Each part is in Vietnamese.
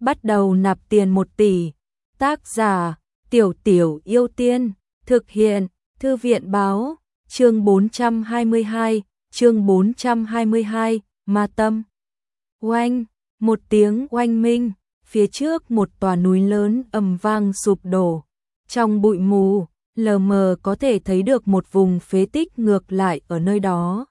bắt đầu nạp tiền 1 tỷ. Tác giả, Tiểu Tiểu Yêu Tiên, thực hiện, Thư viện báo, chương 422, Ma Tâm. Oanh, một tiếng oanh minh, phía trước một tòa núi lớn ầm vang sụp đổ. Trong bụi mù, lờ mờ có thể thấy được một vùng phế tích ngược lại ở nơi đó.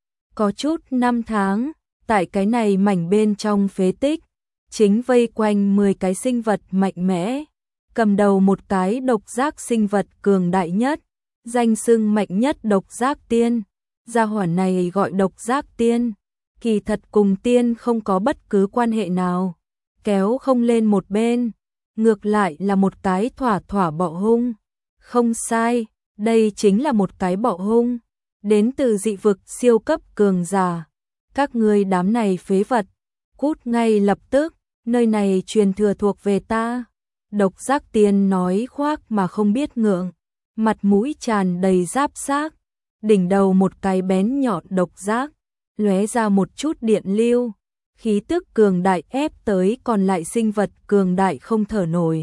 Có chút năm tháng, tại cái này mảnh bên trong phế tích, chính vây quanh 10 cái sinh vật mạnh mẽ, cầm đầu một cái độc giác sinh vật cường đại nhất, danh xưng mạnh nhất độc giác tiên. Gia hỏa này gọi độc giác tiên, kỳ thật cùng tiên không có bất cứ quan hệ nào, kéo không lên một bên, ngược lại là một cái thỏa bọ hung. Không sai, đây chính là một cái bọ hung, đến từ dị vực siêu cấp cường giả. Các ngươi đám này phế vật, cút ngay lập tức, nơi này truyền thừa thuộc về ta. Độc giác tiên nói khoác mà không biết ngượng, mặt mũi tràn đầy giáp xác, đỉnh đầu một cái bén nhọn độc giác, lóe ra một chút điện lưu, khí tức cường đại ép tới còn lại sinh vật cường đại không thở nổi.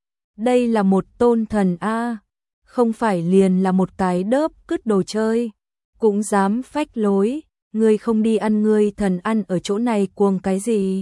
Đây là một tôn thần A, không phải liền là một cái đớp cứt đồ chơi, cũng dám phách lối, ngươi không đi ăn ngươi thần ăn ở chỗ này cuồng cái gì.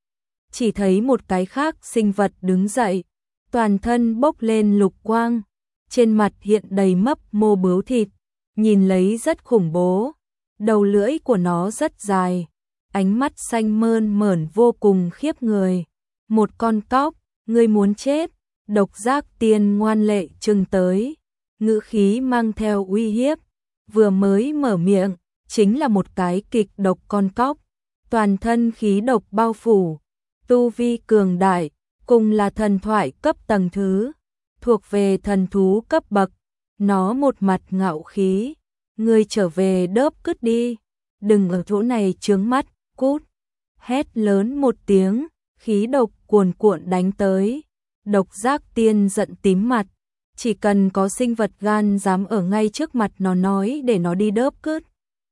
Chỉ thấy một cái khác sinh vật đứng dậy, toàn thân bốc lên lục quang, trên mặt hiện đầy mấp mô bướu thịt, nhìn lấy rất khủng bố, đầu lưỡi của nó rất dài, ánh mắt xanh mơn mởn vô cùng khiếp người. Một con cóc, ngươi muốn chết, độc giác tiên ngoan lệ trừng tới, ngữ khí mang theo uy hiếp, vừa mới mở miệng, chính là một cái kịch độc con cóc, toàn thân khí độc bao phủ, tu vi cường đại, cùng là thần thoại cấp tầng thứ, thuộc về thần thú cấp bậc, nó một mặt ngạo khí, ngươi trở về đớp cứt đi, đừng ở chỗ này chướng mắt, cút. Hét lớn một tiếng, khí độc cuồn cuộn đánh tới, độc giác tiên giận tím mặt, chỉ cần có sinh vật gan dám ở ngay trước mặt nó nói để nó đi đớp cứt.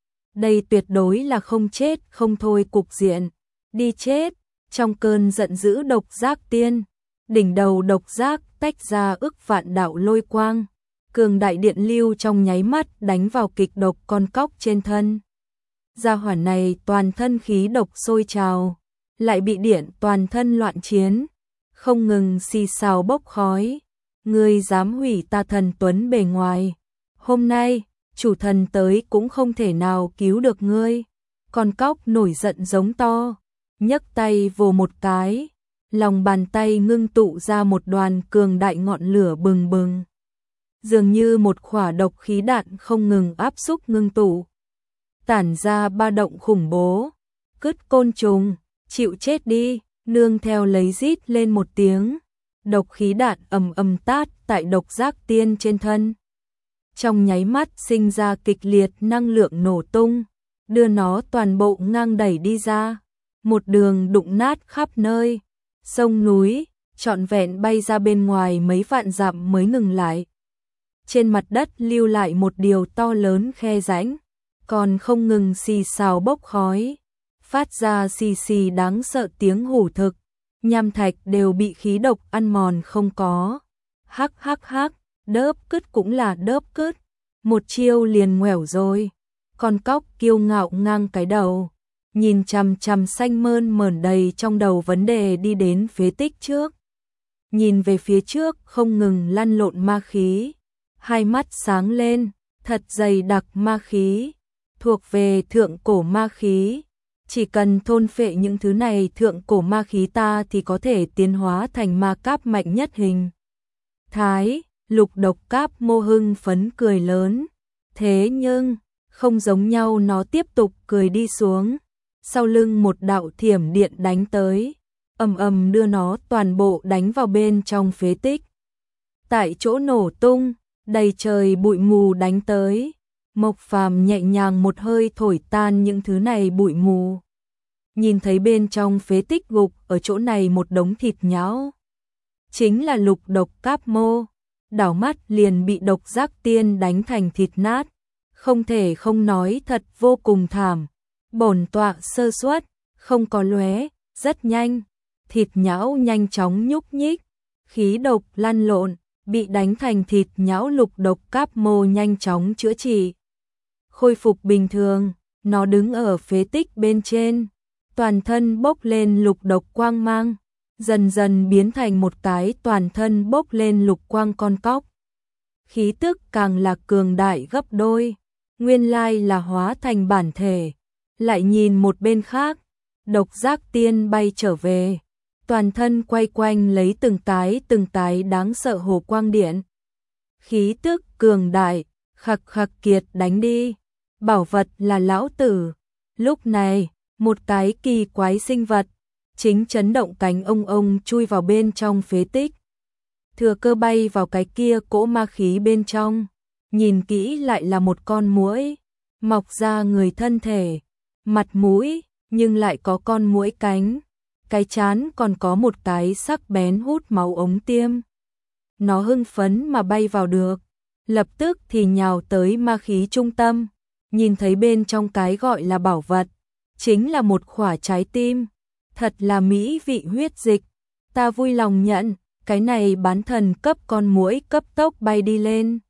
Đây tuyệt đối là không chết không thôi cục diện, đi chết. Trong cơn giận dữ độc giác tiên, đỉnh đầu độc giác tách ra ức vạn đạo lôi quang, cường đại điện lưu trong nháy mắt đánh vào kịch độc con cóc trên thân. Gia hỏa này toàn thân khí độc sôi trào, lại bị điện toàn thân loạn chiến, không ngừng xì xào bốc khói. Ngươi dám hủy ta thần tuấn bề ngoài, hôm nay chủ thần tới cũng không thể nào cứu được ngươi. Con cóc nổi giận giống to, nhấc tay vồ một cái, lòng bàn tay ngưng tụ ra một đoàn cường đại ngọn lửa bừng bừng, dường như một quả độc khí đạn không ngừng áp xúc ngưng tụ, tản ra ba động khủng bố. Cứt côn trùng, chịu chết đi, nương theo lấy rít lên một tiếng, độc khí đạn ầm ầm tát tại độc giác tiên trên thân. Trong nháy mắt sinh ra kịch liệt năng lượng nổ tung, đưa nó toàn bộ ngang đẩy đi ra, một đường đụng nát khắp nơi, sông núi, trọn vẹn bay ra bên ngoài mấy vạn dặm mới ngừng lại. Trên mặt đất lưu lại một điều to lớn khe rãnh, còn không ngừng xì xào bốc khói, phát ra xì xì đáng sợ tiếng hủ thực, nham thạch đều bị khí độc ăn mòn không có. Hắc hắc hắc, đớp cứt cũng là đớp cứt, một chiêu liền ngoẻo rồi. Con cóc kiêu ngạo ngang cái đầu, nhìn chằm chằm xanh mơn mởn đầy trong đầu vấn đề đi đến phế tích trước. Nhìn về phía trước không ngừng lăn lộn ma khí, hai mắt sáng lên, thật dày đặc ma khí, thuộc về thượng cổ ma khí. Chỉ cần thôn phệ những thứ này thượng cổ ma khí ta thì có thể tiến hóa thành ma cáp mạnh nhất hình thái. Lục độc cáp mô hưng phấn cười lớn, thế nhưng không giống nhau, nó tiếp tục cười đi xuống, sau lưng một đạo thiểm điện đánh tới, ầm ầm đưa nó toàn bộ đánh vào bên trong phế tích. Tại chỗ nổ tung, đầy trời bụi mù đánh tới, Mộc Phàm nhẹ nhàng một hơi thổi tan những thứ này bụi mù. Nhìn thấy bên trong phế tích gục ở chỗ này một đống thịt nhão, chính là lục độc cáp mô, đảo mắt liền bị độc giác tiên đánh thành thịt nát. Không thể không nói thật vô cùng thảm, bổn tọa sơ suất, không có lóe, rất nhanh, thịt nhão nhanh chóng nhúc nhích, khí độc lăn lộn, bị đánh thành thịt nhão lục độc cáp mô nhanh chóng chữa trị. Khôi phục bình thường, nó đứng ở phế tích bên trên, toàn thân bốc lên lục độc quang mang, dần dần biến thành một cái toàn thân bốc lên lục quang con cóc. Khí tức càng là cường đại gấp đôi, nguyên lai là hóa thành bản thể. Lại nhìn một bên khác, Độc Giác Tiên bay trở về, toàn thân quay quanh lấy từng tái đáng sợ hồ quang điện. Khí tức cường đại, khặc khặc kiệt đánh đi, bảo vật là lão tử. Lúc này, một cái kỳ quái sinh vật, chính chấn động cánh ông chui vào bên trong phế tích. Thừa cơ bay vào cái kia cỗ ma khí bên trong, nhìn kỹ lại là một con muỗi, mọc ra người thân thể, mặt mũi, nhưng lại có con muỗi cánh, cái trán còn có một cái sắc bén hút máu ống tiêm. Nó hưng phấn mà bay vào được, lập tức thì nhào tới ma khí trung tâm, nhìn thấy bên trong cái gọi là bảo vật, chính là một quả trái tim, thật là mỹ vị huyết dịch, ta vui lòng nhận, cái này bán thần cấp con muỗi cấp tốc bay đi lên.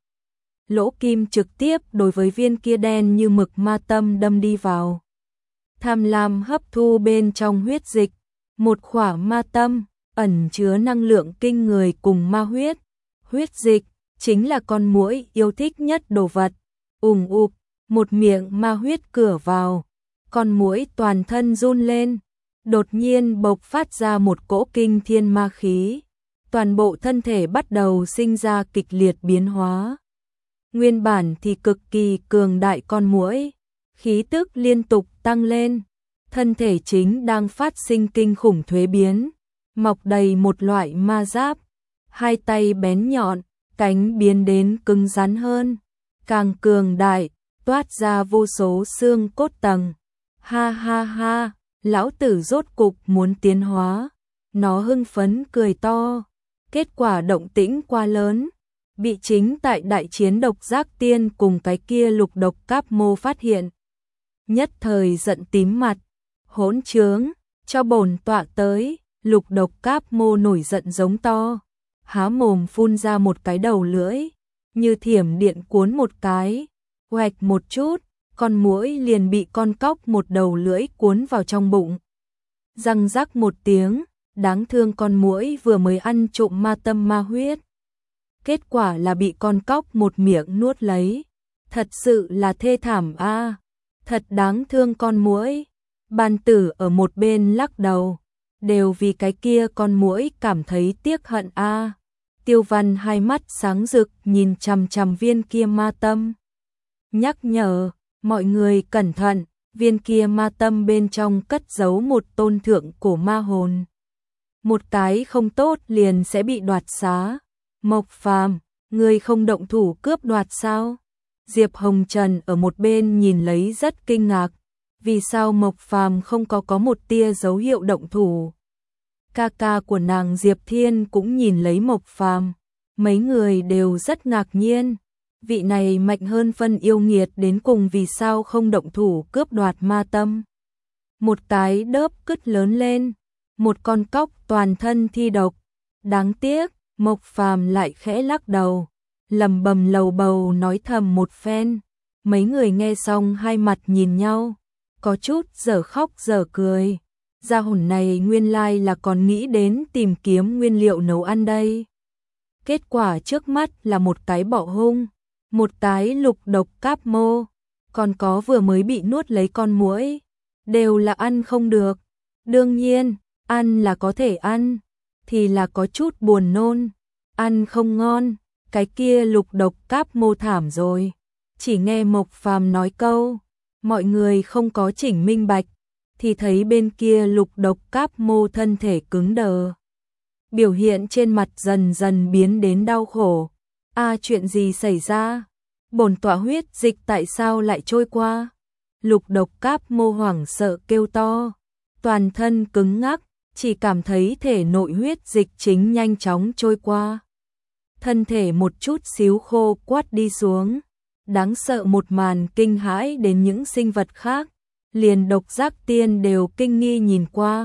Lỗ kim trực tiếp đối với viên kia đen như mực ma tâm đâm đi vào. Tham lam hấp thu bên trong huyết dịch, một quả ma tâm, ẩn chứa năng lượng kinh người cùng ma huyết. Huyết dịch, chính là con muỗi yêu thích nhất đồ vật. Ụp, một miệng ma huyết cửa vào, con muỗi toàn thân run lên, đột nhiên bộc phát ra một cỗ kinh thiên ma khí. Toàn bộ thân thể bắt đầu sinh ra kịch liệt biến hóa. Nguyên bản thì cực kỳ cường đại con muỗi, khí tức liên tục tăng lên, thân thể chính đang phát sinh kinh khủng thuế biến, mọc đầy một loại ma giáp, hai tay bén nhọn, cánh biến đến cứng rắn hơn, càng cường đại, toát ra vô số xương cốt tầng. Ha ha ha, lão tử rốt cục muốn tiến hóa. Nó hưng phấn cười to. Kết quả động tĩnh quá lớn, bị chính tại đại chiến Độc Giác Tiên cùng cái kia lục độc cáp mô phát hiện. Nhất thời giận tím mặt, hỗn trướng, cho bổn tọa tới. Lục độc cáp mô nổi giận giống to, há mồm phun ra một cái đầu lưỡi, như thiểm điện cuốn một cái, hoạch một chút, con muỗi liền bị con cóc một đầu lưỡi cuốn vào trong bụng. Răng rắc một tiếng, đáng thương con muỗi vừa mới ăn trộm ma tâm ma huyết. Kết quả là bị con cóc một miệng nuốt lấy. Thật sự là thê thảm a, thật đáng thương con muỗi. Bàn tử ở một bên lắc đầu, đều vì cái kia con muỗi cảm thấy tiếc hận a. Tiêu Văn hai mắt sáng rực nhìn chằm chằm viên kia ma tâm. Nhắc nhở, mọi người cẩn thận, viên kia ma tâm bên trong cất giấu một tôn thượng cổ ma hồn. Một cái không tốt liền sẽ bị đoạt xá. Mộc Phàm, ngươi không động thủ cướp đoạt sao? Diệp Hồng Trần ở một bên nhìn lấy rất kinh ngạc. Vì sao Mộc Phàm không có một tia dấu hiệu động thủ? Ca ca của nàng Diệp Thiên cũng nhìn lấy Mộc Phàm. Mấy người đều rất ngạc nhiên. Vị này mạnh hơn phân yêu nghiệt đến cùng vì sao không động thủ cướp đoạt ma tâm? Một cái đớp cứt lớn lên. Một con cóc toàn thân thi độc. Đáng tiếc, Mộc Phàm lại khẽ lắc đầu, lẩm bẩm lầu bầu nói thầm một phen. Mấy người nghe xong hai mặt nhìn nhau, có chút dở khóc dở cười. Gia hồn này nguyên lai là còn nghĩ đến tìm kiếm nguyên liệu nấu ăn đây. Kết quả trước mắt là một cái bọ hung, một cái lục độc cáp mô, còn có vừa mới bị nuốt lấy con muỗi, đều là ăn không được. Đương nhiên, ăn là có thể ăn, thì là có chút buồn nôn, ăn không ngon, cái kia lục độc cáp mô thảm rồi. Chỉ nghe Mộc Phàm nói câu, mọi người không có chỉnh minh bạch, thì thấy bên kia lục độc cáp mô thân thể cứng đờ. Biểu hiện trên mặt dần dần biến đến đau khổ. Chuyện gì xảy ra? Bổn tọa huyết dịch tại sao lại trôi qua? Lục độc cáp mô hoảng sợ kêu to, toàn thân cứng ngắc, chỉ cảm thấy thể nội huyết dịch chính nhanh chóng trôi qua. Thân thể một chút xíu khô quắt đi xuống. Đáng sợ một màn kinh hãi đến những sinh vật khác. Liền Độc Giác Tiên đều kinh nghi nhìn qua.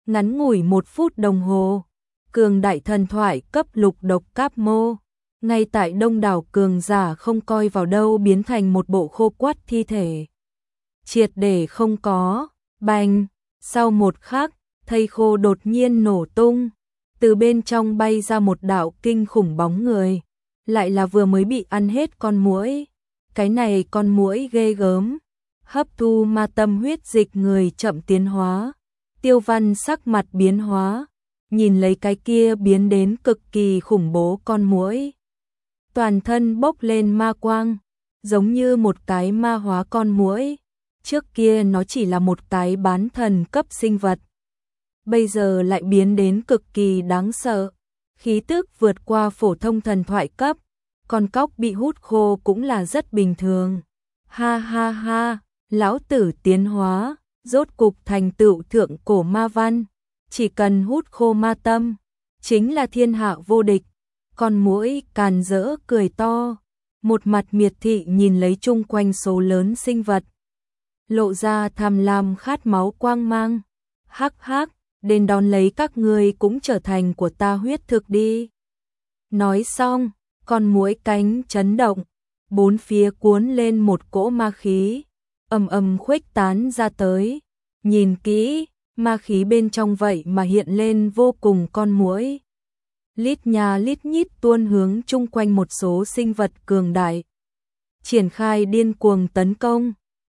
Ngắn ngủi 1 phút đồng hồ, cường đại thần thoại cấp lục độc cáp mô, ngay tại đông đảo cường giả không coi vào đâu biến thành một bộ khô quắt thi thể. Triệt để không có, bành, sau một khắc, thây khô đột nhiên nổ tung, từ bên trong bay ra một đạo kinh khủng bóng người, lại là vừa mới bị ăn hết con muỗi. Cái này con muỗi ghê gớm, hấp thu ma tâm huyết dịch người chậm tiến hóa. Tiêu Văn sắc mặt biến hóa, nhìn lấy cái kia biến đến cực kỳ khủng bố con muỗi. Toàn thân bốc lên ma quang, giống như một cái ma hóa con muỗi. Trước kia nó chỉ là một cái bán thần cấp sinh vật, bây giờ lại biến đến cực kỳ đáng sợ, khí tức vượt qua phổ thông thần thoại cấp, con cóc bị hút khô cũng là rất bình thường. Ha ha ha, lão tử tiến hóa, rốt cục thành tựu thượng cổ ma văn, chỉ cần hút khô ma tâm, chính là thiên hạ vô địch. Con muỗi càn rỡ cười to, một mặt miệt thị nhìn lấy chung quanh số lớn sinh vật, lộ ra tham lam khát máu quang mang. Hắc hắc, đến đón lấy các ngươi cũng trở thành của ta huyết thực đi. Nói xong, con muỗi cánh chấn động, bốn phía cuốn lên một cỗ ma khí, ầm ầm khuếch tán ra tới. Nhìn kỹ, ma khí bên trong vậy mà hiện lên vô cùng con muỗi. Lít nha lít nhít tuôn hướng chung quanh một số sinh vật cường đại, triển khai điên cuồng tấn công.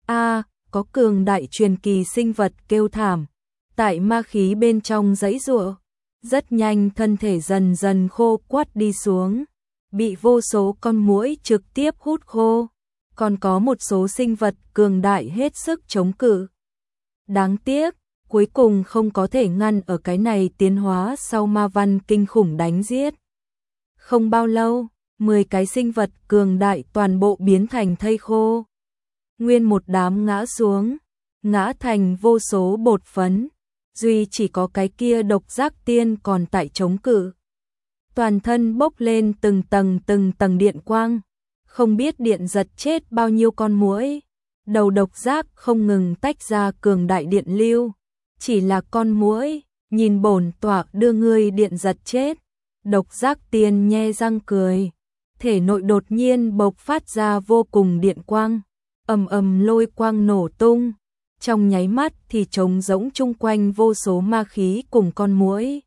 Có cường đại truyền kỳ sinh vật kêu thảm, tại ma khí bên trong giãy giụa, rất nhanh thân thể dần dần khô quắt đi xuống, bị vô số con muỗi trực tiếp hút khô. Còn có một số sinh vật cường đại hết sức chống cự. Đáng tiếc, cuối cùng không có thể ngăn ở cái này tiến hóa sau ma văn kinh khủng đánh giết. Không bao lâu, 10 cái sinh vật cường đại toàn bộ biến thành thây khô. Nguyên một đám ngã xuống, ngã thành vô số bột phấn, duy chỉ có cái kia độc giác tiên còn tại chống cự. Toàn thân bốc lên từng tầng điện quang, không biết điện giật chết bao nhiêu con muỗi. Đầu độc giác không ngừng tách ra cường đại điện lưu, chỉ là con muỗi, nhìn bổn tọa đưa ngươi điện giật chết. Độc giác tiên nhe răng cười, thể nội đột nhiên bộc phát ra vô cùng điện quang, ầm ầm lôi quang nổ tung, trong nháy mắt thì trống rỗng chung quanh vô số ma khí cùng con muỗi.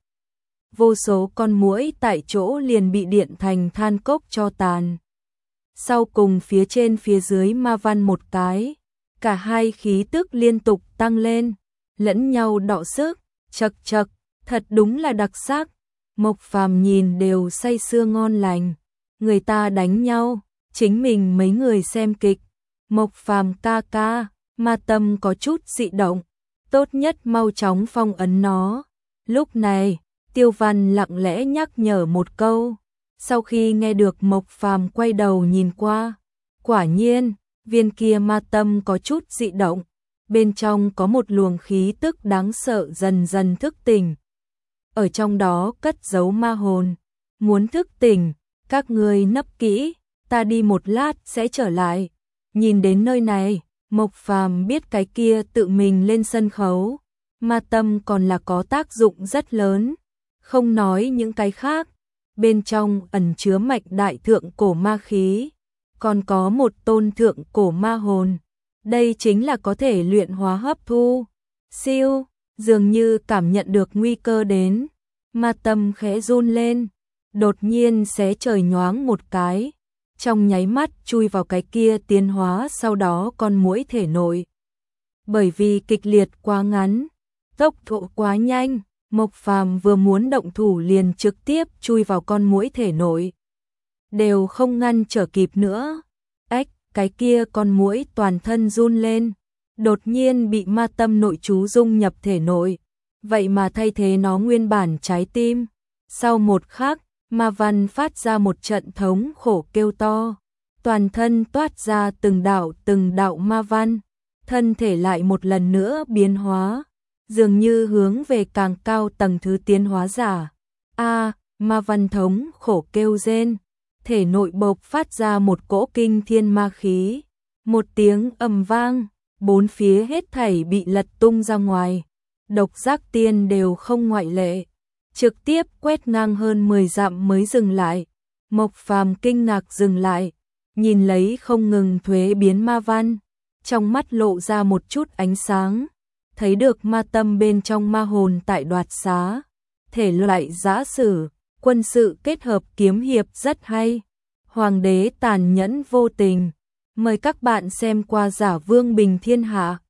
Vô số con muỗi tại chỗ liền bị điện thành than cốc cho tàn. Sau cùng phía trên phía dưới ma văn một cái, cả hai khí tức liên tục tăng lên, lẫn nhau đọ sức, chật chật, thật đúng là đặc sắc. Mộc Phàm nhìn đều say sưa ngon lành, người ta đánh nhau, chính mình mấy người xem kịch. Mộc Phàm ca ca, ma tâm có chút dị động, tốt nhất mau chóng phong ấn nó. Lúc này, Tiêu Văn lặng lẽ nhắc nhở một câu. Sau khi nghe được Mộc Phàm quay đầu nhìn qua, quả nhiên, viên kia ma tâm có chút dị động, bên trong có một luồng khí tức đáng sợ dần dần thức tỉnh. Ở trong đó cất giấu ma hồn, muốn thức tỉnh, các ngươi nấp kỹ, ta đi một lát sẽ trở lại. Nhìn đến nơi này, Mộc Phàm biết cái kia tự mình lên sân khấu, ma tâm còn là có tác dụng rất lớn, không nói những cái khác. Bên trong ẩn chứa mạch đại thượng cổ ma khí, còn có một tôn thượng cổ ma hồn. Đây chính là có thể luyện hóa hấp thu. Siêu, dường như cảm nhận được nguy cơ đến, ma tâm khẽ run lên, đột nhiên xé trời nhoáng một cái, trong nháy mắt chui vào cái kia tiến hóa sau đó con muỗi thể nội. Bởi vì kịch liệt quá ngắn, tốc độ quá nhanh, Mộc Phàm vừa muốn động thủ liền trực tiếp chui vào con muỗi thể nội, đều không ngăn trở kịp nữa. Cái kia con muỗi toàn thân run lên, đột nhiên bị ma tâm nội chú dung nhập thể nội, vậy mà thay thế nó nguyên bản trái tim. Sau một khắc, ma văn phát ra một trận thống khổ kêu to, toàn thân toát ra từng đạo ma văn, thân thể lại một lần nữa biến hóa, dường như hướng về càng cao tầng thứ tiến hóa giả. Ma văn thống khổ kêu rên, thể nội bộc phát ra một cỗ kinh thiên ma khí, một tiếng ầm vang, bốn phía hết thảy bị lật tung ra ngoài, Độc Giác Tiên đều không ngoại lệ, trực tiếp quét ngang hơn 10 dặm mới dừng lại. Mộc Phàm kinh ngạc dừng lại, nhìn lấy không ngừng thuế biến ma văn, trong mắt lộ ra một chút ánh sáng, thấy được ma tâm bên trong ma hồn tại Đoạt Xá, thể loại giã sử, quân sự kết hợp kiếm hiệp rất hay. Hoàng đế tàn nhẫn vô tình, mời các bạn xem qua Giả Vương Bình Thiên Hạ.